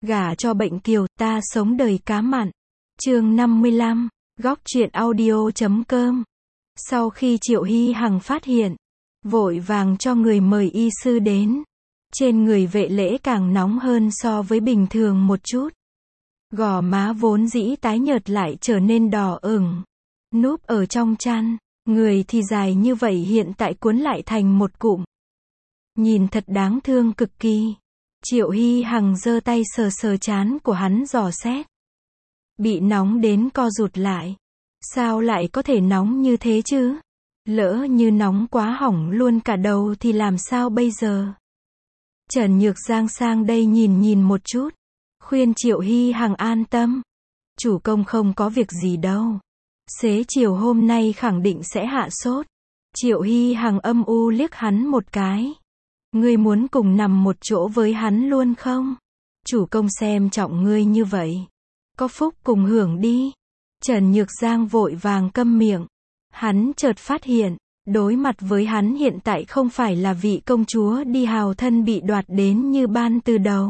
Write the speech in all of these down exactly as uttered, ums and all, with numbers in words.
Gả cho bệnh kiều, ta sống đời cá mặn. Chương năm mươi lăm, góc truyện audio chấm com. Sau khi Triệu Hy Hằng phát hiện, vội vàng cho người mời y sư đến. Trên người Vệ Lễ càng nóng hơn so với bình thường một chút. Gò má vốn dĩ tái nhợt lại trở nên đỏ ửng. Núp ở trong chăn, người thì dài như vậy hiện tại cuốn lại thành một cụm. Nhìn thật đáng thương cực kỳ. Triệu Hy Hằng giơ tay sờ sờ trán của hắn dò xét. Bị nóng đến co rụt lại. Sao lại có thể nóng như thế chứ? Lỡ như nóng quá hỏng luôn cả đầu thì làm sao bây giờ? Trần Nhược Giang sang đây nhìn nhìn một chút. Khuyên Triệu Hy Hằng an tâm. Chủ công không có việc gì đâu. Xế chiều hôm nay khẳng định sẽ hạ sốt. Triệu Hy Hằng âm u liếc hắn một cái. Ngươi muốn cùng nằm một chỗ với hắn luôn không? Chủ công xem trọng ngươi như vậy. Có phúc cùng hưởng đi. Trần Nhược Giang vội vàng câm miệng. Hắn chợt phát hiện, đối mặt với hắn hiện tại không phải là vị công chúa đi hào thân bị đoạt đến như ban từ đầu.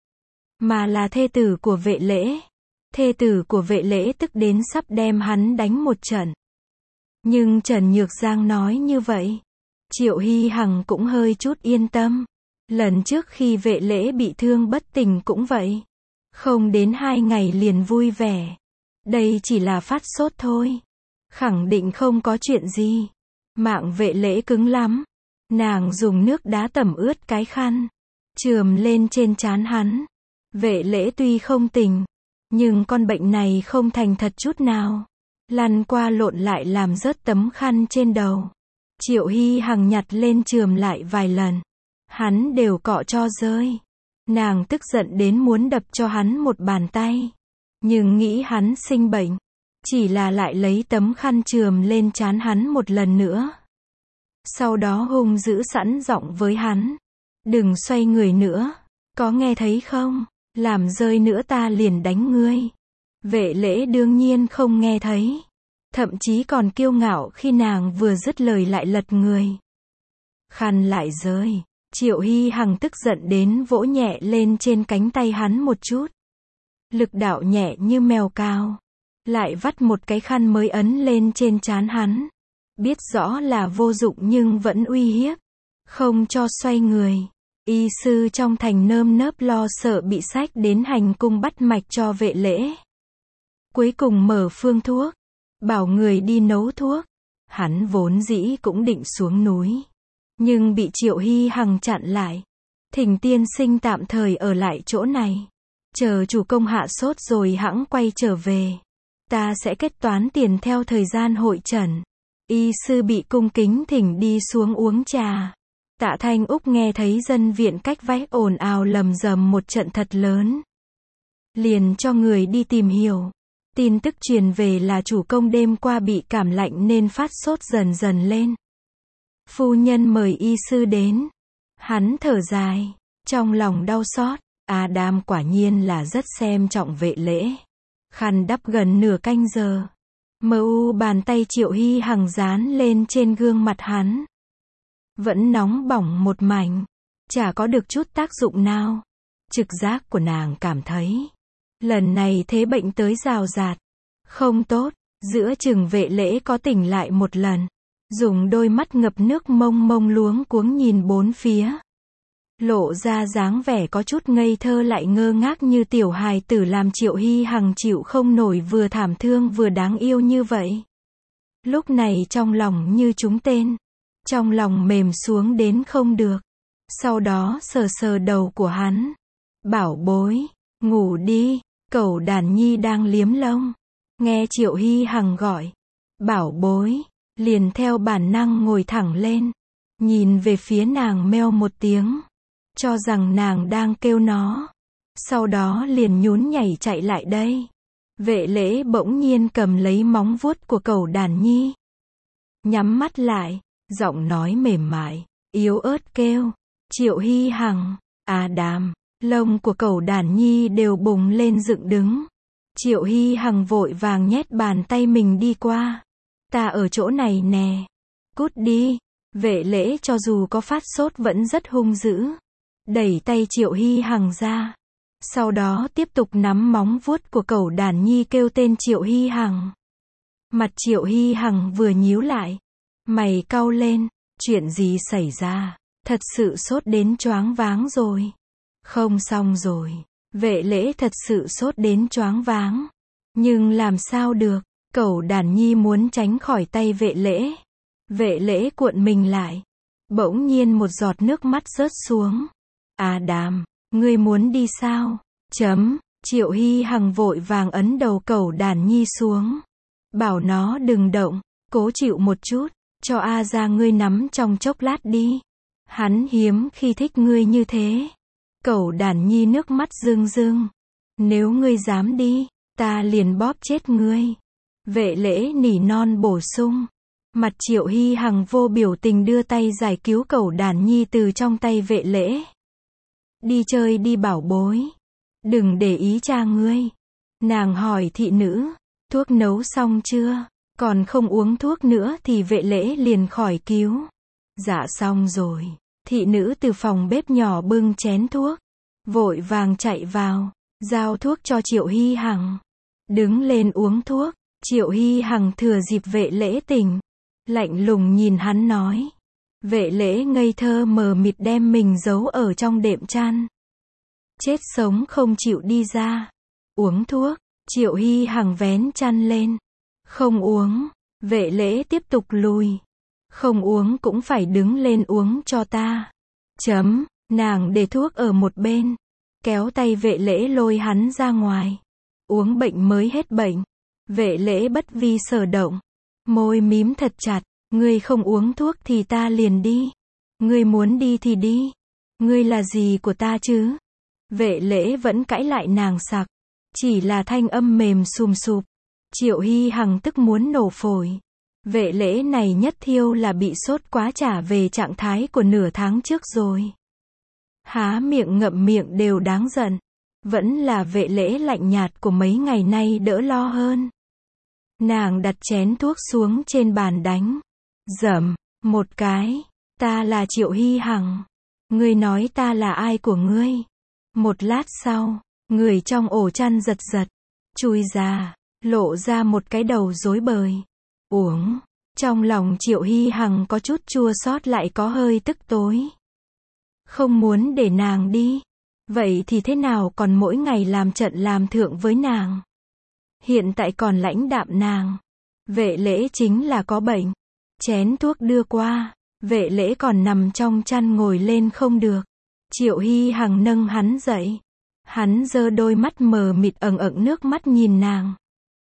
Mà là thê tử của Vệ Lễ. Thê tử của Vệ Lễ tức đến sắp đem hắn đánh một trận. Nhưng Trần Nhược Giang nói như vậy. Triệu Hy Hằng cũng hơi chút yên tâm. Lần trước khi Vệ Lễ bị thương bất tỉnh cũng vậy. Không đến hai ngày liền vui vẻ. Đây chỉ là phát sốt thôi. Khẳng định không có chuyện gì. Mạng Vệ Lễ cứng lắm. Nàng dùng nước đá tẩm ướt cái khăn. Chườm lên trên trán hắn. Vệ Lễ tuy không tỉnh. Nhưng con bệnh này không thành thật chút nào. Lăn qua lộn lại làm rớt tấm khăn trên đầu. Triệu Hy Hằng nhặt lên chườm lại vài lần. Hắn đều cọ cho rơi. Nàng tức giận đến muốn đập cho hắn một bàn tay. Nhưng nghĩ hắn sinh bệnh. Chỉ là lại lấy tấm khăn chườm lên trán hắn một lần nữa. Sau đó hung dữ sẵn giọng với hắn. Đừng xoay người nữa. Có nghe thấy không? Làm rơi nữa ta liền đánh ngươi. Vệ Lễ đương nhiên không nghe thấy. Thậm chí còn kiêu ngạo khi nàng vừa dứt lời lại lật người. Khăn lại rơi. Triệu Hy Hằng tức giận đến vỗ nhẹ lên trên cánh tay hắn một chút. Lực đạo nhẹ như mèo cao. Lại vắt một cái khăn mới ấn lên trên trán hắn. Biết rõ là vô dụng nhưng vẫn uy hiếp. Không cho xoay người. Y sư trong thành nơm nớp lo sợ bị xách đến hành cung bắt mạch cho Vệ Lễ. Cuối cùng mở phương thuốc. Bảo người đi nấu thuốc. Hắn vốn dĩ cũng định xuống núi. Nhưng bị Triệu Hy Hằng chặn lại. Thỉnh tiên sinh tạm thời ở lại chỗ này. Chờ chủ công hạ sốt rồi hẵng quay trở về. Ta sẽ kết toán tiền theo thời gian hội chẩn. Y sư bị cung kính thỉnh đi xuống uống trà. Tạ Thanh Úc nghe thấy dân viện cách vách ồn ào lầm rầm một trận thật lớn. Liền cho người đi tìm hiểu. Tin tức truyền về là chủ công đêm qua bị cảm lạnh nên phát sốt dần dần lên. Phu nhân mời y sư đến. Hắn thở dài. Trong lòng đau xót. Adam quả nhiên là rất xem trọng Vệ Lễ. Khăn đắp gần nửa canh giờ. Mờ u bàn tay Triệu Hy Hằng dán lên trên gương mặt hắn. Vẫn nóng bỏng một mảnh. Chả có được chút tác dụng nào. Trực giác của nàng cảm thấy. Lần này thế bệnh tới rào rạt. Không tốt. Giữa chừng Vệ Lễ có tỉnh lại một lần. Dùng đôi mắt ngập nước mông mông luống cuống nhìn bốn phía. Lộ ra dáng vẻ có chút ngây thơ lại ngơ ngác như tiểu hài tử làm Triệu Hy Hằng chịu không nổi vừa thảm thương vừa đáng yêu như vậy. Lúc này trong lòng như trúng tên. Trong lòng mềm xuống đến không được. Sau đó sờ sờ đầu của hắn. Bảo bối, ngủ đi. Cẩu đàn nhi đang liếm lông. Nghe Triệu Hy Hằng gọi. Bảo bối. Liền theo bản năng ngồi thẳng lên. Nhìn về phía nàng meo một tiếng. Cho rằng nàng đang kêu nó. Sau đó liền nhún nhảy chạy lại đây. Vệ Lễ bỗng nhiên cầm lấy móng vuốt của cẩu đàn nhi. Nhắm mắt lại. Giọng nói mềm mại. Yếu ớt kêu. Triệu Hy Hằng. Adam. Lông của cẩu đàn nhi đều bùng lên dựng đứng. Triệu Hy Hằng vội vàng nhét bàn tay mình đi qua. Ta ở chỗ này nè. Cút đi. Vệ Lễ cho dù có phát sốt vẫn rất hung dữ. Đẩy tay Triệu Hy Hằng ra. Sau đó tiếp tục nắm móng vuốt của cẩu đàn nhi kêu tên Triệu Hy Hằng. Mặt Triệu Hy Hằng vừa nhíu lại, mày cau lên, chuyện gì xảy ra, thật sự sốt đến choáng váng rồi. Không xong rồi, Vệ Lễ thật sự sốt đến choáng váng. Nhưng làm sao được, cẩu đàn nhi muốn tránh khỏi tay Vệ Lễ. Vệ Lễ cuộn mình lại. Bỗng nhiên một giọt nước mắt rớt xuống. À Đàm, ngươi muốn đi sao? Chấm, Triệu Hy Hằng vội vàng ấn đầu cẩu đàn nhi xuống. Bảo nó đừng động, cố chịu một chút, cho A ra ngươi nắm trong chốc lát đi. Hắn hiếm khi thích ngươi như thế. Cẩu đàn nhi nước mắt rưng rưng. Nếu ngươi dám đi, ta liền bóp chết ngươi. Vệ Lễ nỉ non bổ sung. Mặt Triệu Hy Hằng vô biểu tình đưa tay giải cứu cẩu đàn nhi từ trong tay Vệ Lễ. Đi chơi đi bảo bối. Đừng để ý cha ngươi. Nàng hỏi thị nữ, thuốc nấu xong chưa? Còn không uống thuốc nữa thì Vệ Lễ liền khỏi cứu. Dạ xong rồi. Thị nữ từ phòng bếp nhỏ bưng chén thuốc. Vội vàng chạy vào, giao thuốc cho Triệu Hy Hằng. Đứng lên uống thuốc. Triệu Hy Hằng thừa dịp Vệ Lễ tỉnh. Lạnh lùng nhìn hắn nói. Vệ Lễ ngây thơ mờ mịt đem mình giấu ở trong đệm chăn. Chết sống không chịu đi ra. Uống thuốc. Triệu Hy Hằng vén chăn lên. Không uống. Vệ Lễ tiếp tục lùi. Không uống cũng phải đứng lên uống cho ta. Chấm. Nàng để thuốc ở một bên. Kéo tay Vệ Lễ lôi hắn ra ngoài. Uống bệnh mới hết bệnh. Vệ Lễ bất vi sở động. Môi mím thật chặt. Ngươi không uống thuốc thì ta liền đi. Ngươi muốn đi thì đi. Ngươi là gì của ta chứ? Vệ Lễ vẫn cãi lại nàng sặc. Chỉ là thanh âm mềm sùm sụp. Triệu Hy Hằng tức muốn nổ phổi. Vệ Lễ này nhất thiêu là bị sốt quá trả về trạng thái của nửa tháng trước rồi. Há miệng ngậm miệng đều đáng giận. Vẫn là Vệ Lễ lạnh nhạt của mấy ngày nay đỡ lo hơn. Nàng đặt chén thuốc xuống trên bàn đánh. Dầm, một cái. Ta là Triệu Hy Hằng. Ngươi nói ta là ai của ngươi? Một lát sau, người trong ổ chăn giật giật. Chui ra, lộ ra một cái đầu rối bời. Uống. Trong lòng Triệu Hy Hằng có chút chua xót lại có hơi tức tối. Không muốn để nàng đi. Vậy thì thế nào còn mỗi ngày làm trận làm thượng với nàng? Hiện tại còn lãnh đạm nàng. Vệ Lễ chính là có bệnh. Chén thuốc đưa qua. Vệ Lễ còn nằm trong chăn ngồi lên không được. Triệu Hy Hằng nâng hắn dậy. Hắn giơ đôi mắt mờ mịt ẩn ẩn nước mắt nhìn nàng.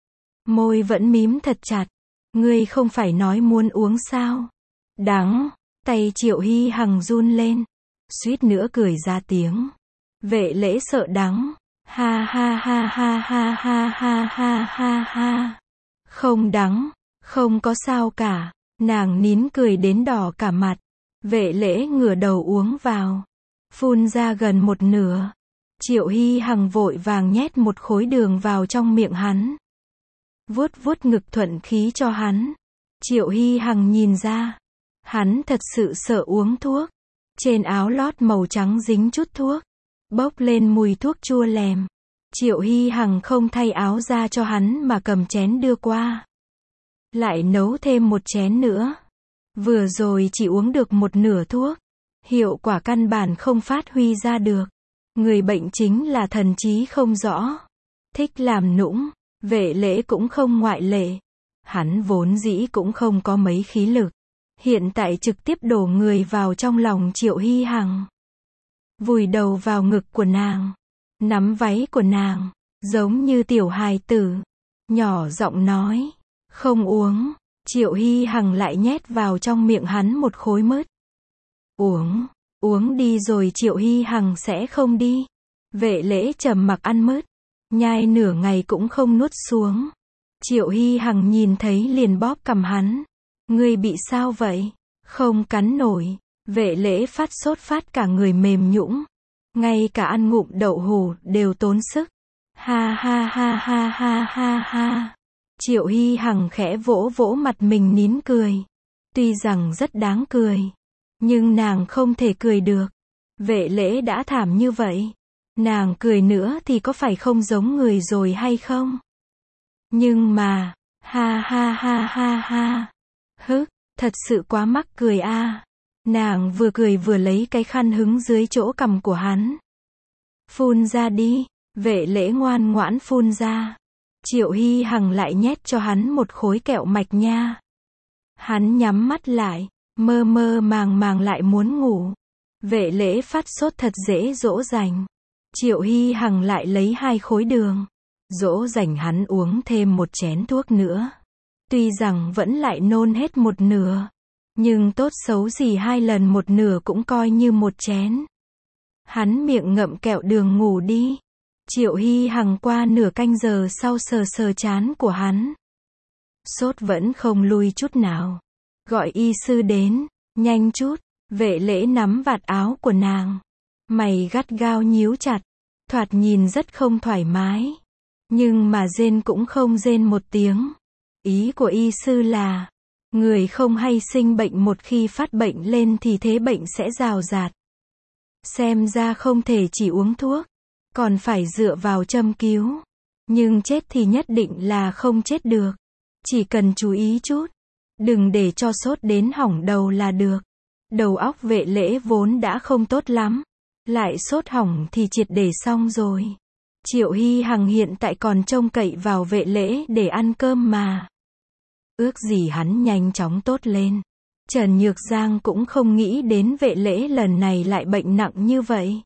Môi vẫn mím thật chặt. Ngươi không phải nói muốn uống sao? Đắng. Tay Triệu Hy Hằng run lên. Suýt nữa cười ra tiếng. Vệ Lễ sợ đắng. Ha ha ha ha ha ha ha ha ha ha. Không đắng. Không có sao cả. Nàng nín cười đến đỏ cả mặt. Vệ Lễ ngửa đầu uống vào. Phun ra gần một nửa. Triệu Hy Hằng vội vàng nhét một khối đường vào trong miệng hắn. Vuốt vuốt ngực thuận khí cho hắn. Triệu Hy Hằng nhìn ra. Hắn thật sự sợ uống thuốc. Trên áo lót màu trắng dính chút thuốc. Bốc lên mùi thuốc chua lèm. Triệu Hy Hằng không thay áo ra cho hắn mà cầm chén đưa qua. Lại nấu thêm một chén nữa. Vừa rồi chỉ uống được một nửa thuốc. Hiệu quả căn bản không phát huy ra được. Người bệnh chính là thần trí không rõ. Thích làm nũng. Vệ Lễ cũng không ngoại lệ. Hắn vốn dĩ cũng không có mấy khí lực. Hiện tại trực tiếp đổ người vào trong lòng Triệu Hy Hằng. Vùi đầu vào ngực của nàng. Nắm váy của nàng. Giống như tiểu hài tử. Nhỏ giọng nói. Không uống. Triệu Hy Hằng lại nhét vào trong miệng hắn một khối mứt. Uống. Uống đi rồi Triệu Hy Hằng sẽ không đi. Vệ Lễ trầm mặc ăn mứt. Nhai nửa ngày cũng không nuốt xuống. Triệu Hy Hằng nhìn thấy liền bóp cằm hắn. Ngươi bị sao vậy? Không cắn nổi. Vệ Lễ phát sốt phát cả người mềm nhũn. Ngay cả ăn ngụm đậu hù đều tốn sức. Ha ha ha ha ha ha ha. Triệu Hy Hằng khẽ vỗ vỗ mặt mình nín cười. Tuy rằng rất đáng cười. Nhưng nàng không thể cười được. Vệ Lễ đã thảm như vậy. Nàng cười nữa thì có phải không giống người rồi hay không? Nhưng mà, ha ha ha ha ha. Hứ, thật sự quá mắc cười a. À. Nàng vừa cười vừa lấy cái khăn hứng dưới chỗ cằm của hắn. Phun ra đi, Vệ Lễ ngoan ngoãn phun ra. Triệu Hy Hằng lại nhét cho hắn một khối kẹo mạch nha. Hắn nhắm mắt lại, mơ mơ màng màng lại muốn ngủ. Vệ Lễ phát sốt thật dễ dỗ dành. Triệu Hy Hằng lại lấy hai khối đường, dỗ dành hắn uống thêm một chén thuốc nữa. Tuy rằng vẫn lại nôn hết một nửa, nhưng tốt xấu gì hai lần một nửa cũng coi như một chén. Hắn miệng ngậm kẹo đường ngủ đi. Triệu Hy Hằng qua nửa canh giờ sau sờ sờ trán của hắn. Sốt vẫn không lui chút nào. Gọi y sư đến, nhanh chút. Vệ Lễ nắm vạt áo của nàng. Mày gắt gao nhíu chặt, thoạt nhìn rất không thoải mái. Nhưng mà rên cũng không rên một tiếng. Ý của y sư là, người không hay sinh bệnh một khi phát bệnh lên thì thế bệnh sẽ rào rạt. Xem ra không thể chỉ uống thuốc, còn phải dựa vào châm cứu. Nhưng chết thì nhất định là không chết được. Chỉ cần chú ý chút, đừng để cho sốt đến hỏng đầu là được. Đầu óc Vệ Lễ vốn đã không tốt lắm, lại sốt hỏng thì triệt để xong rồi. Triệu Hy Hằng hiện tại còn trông cậy vào Vệ Lễ để ăn cơm mà. Ước gì hắn nhanh chóng tốt lên. Trần Nhược Giang cũng không nghĩ đến Vệ Lễ lần này lại bệnh nặng như vậy.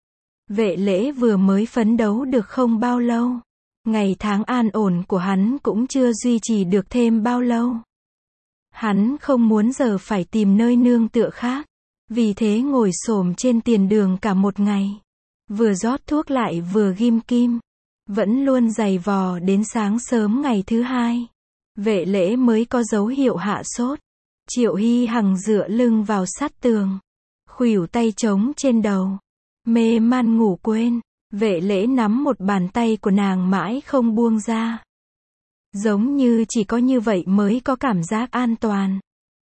Vệ Lễ vừa mới phấn đấu được không bao lâu. Ngày tháng an ổn của hắn cũng chưa duy trì được thêm bao lâu. Hắn không muốn giờ phải tìm nơi nương tựa khác. Vì thế ngồi xổm trên tiền đường cả một ngày. Vừa rót thuốc lại vừa ghim kim. Vẫn luôn giày vò đến sáng sớm ngày thứ hai. Vệ Lễ mới có dấu hiệu hạ sốt. Triệu Hy Hằng dựa lưng vào sát tường. Khuỷu tay trống trên đầu. Mê man ngủ quên. Vệ Lễ nắm một bàn tay của nàng mãi không buông ra. Giống như chỉ có như vậy mới có cảm giác an toàn.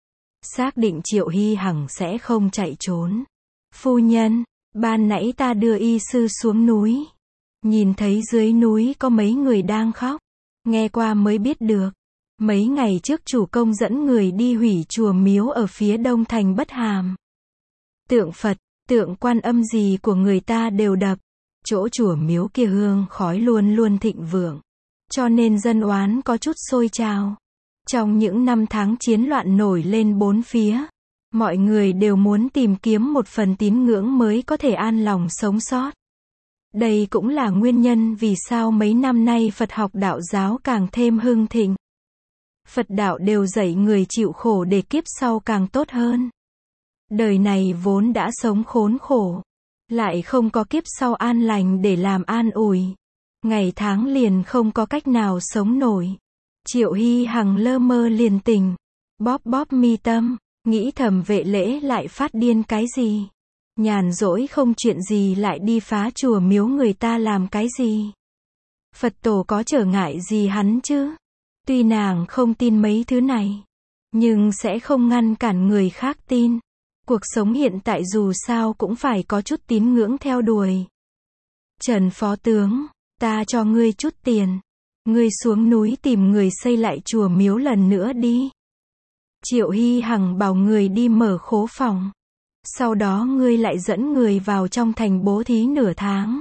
Xác định Triệu Hy Hằng sẽ không chạy trốn. Phu nhân, ban nãy ta đưa y sư xuống núi. Nhìn thấy dưới núi có mấy người đang khóc. Nghe qua mới biết được. Mấy ngày trước chủ công dẫn người đi hủy chùa miếu ở phía đông thành Bất Hàm. Tượng Phật, tượng Quan Âm gì của người ta đều đập. Chỗ chùa miếu kia hương khói luôn luôn thịnh vượng. Cho nên dân oán có chút sôi trào. Trong những năm tháng chiến loạn nổi lên bốn phía, mọi người đều muốn tìm kiếm một phần tín ngưỡng mới có thể an lòng sống sót. Đây cũng là nguyên nhân vì sao mấy năm nay Phật học đạo giáo càng thêm hưng thịnh. Phật đạo đều dạy người chịu khổ để kiếp sau càng tốt hơn. Đời này vốn đã sống khốn khổ, lại không có kiếp sau an lành để làm an ủi. Ngày tháng liền không có cách nào sống nổi. Triệu Hy Hằng lơ mơ liền tỉnh, bóp bóp mi tâm, nghĩ thầm Vệ Lễ lại phát điên cái gì. Nhàn rỗi không chuyện gì lại đi phá chùa miếu người ta làm cái gì. Phật tổ có trở ngại gì hắn chứ. Tuy nàng không tin mấy thứ này, nhưng sẽ không ngăn cản người khác tin. Cuộc sống hiện tại dù sao cũng phải có chút tín ngưỡng theo đuổi. Trần Phó Tướng, ta cho ngươi chút tiền. Ngươi xuống núi tìm người xây lại chùa miếu lần nữa đi. Triệu Hy Hằng bảo người đi mở khố phòng. Sau đó ngươi lại dẫn người vào trong thành bố thí nửa tháng.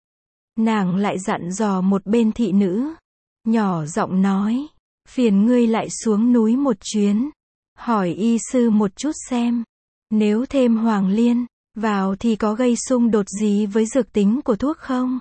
Nàng lại dặn dò một bên thị nữ. Nhỏ giọng nói. Phiền ngươi lại xuống núi một chuyến. Hỏi y sư một chút xem. Nếu thêm hoàng liên vào thì có gây xung đột gì với dược tính của thuốc không?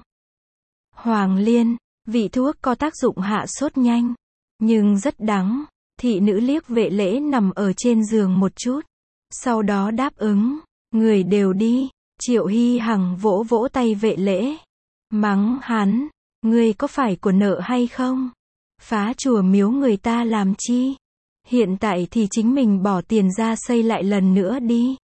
Hoàng liên, vị thuốc có tác dụng hạ sốt nhanh, nhưng rất đắng. Thị nữ liếc Vệ Lễ nằm ở trên giường một chút. Sau đó đáp ứng. Người đều đi. Triệu Hy Hằng vỗ vỗ tay Vệ Lễ. Mắng hắn. Ngươi có phải của nợ hay không? Phá chùa miếu người ta làm chi? Hiện tại thì chính mình bỏ tiền ra xây lại lần nữa đi.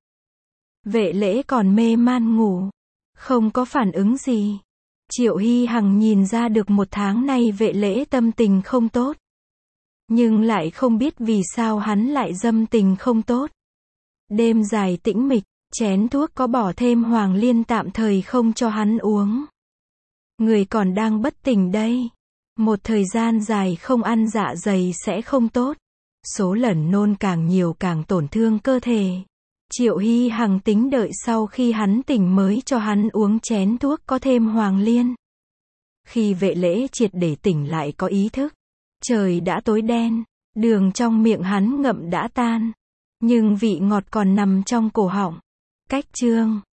Vệ Lễ còn mê man ngủ, không có phản ứng gì. Triệu Hy Hằng nhìn ra được một tháng nay Vệ Lễ tâm tình không tốt. Nhưng lại không biết vì sao hắn lại dâm tình không tốt. Đêm dài tĩnh mịch, Chén thuốc có bỏ thêm hoàng liên tạm thời không cho hắn uống. Người còn đang bất tỉnh đây. Một thời gian dài không ăn dạ dày sẽ không tốt. Số lần nôn càng nhiều càng tổn thương cơ thể. Triệu Hy Hằng tính đợi sau khi hắn tỉnh mới cho hắn uống chén thuốc có thêm hoàng liên. Khi Vệ Lễ triệt để tỉnh lại có ý thức, trời đã tối đen, đường trong miệng hắn ngậm đã tan, nhưng vị ngọt còn nằm trong cổ họng. Cách chương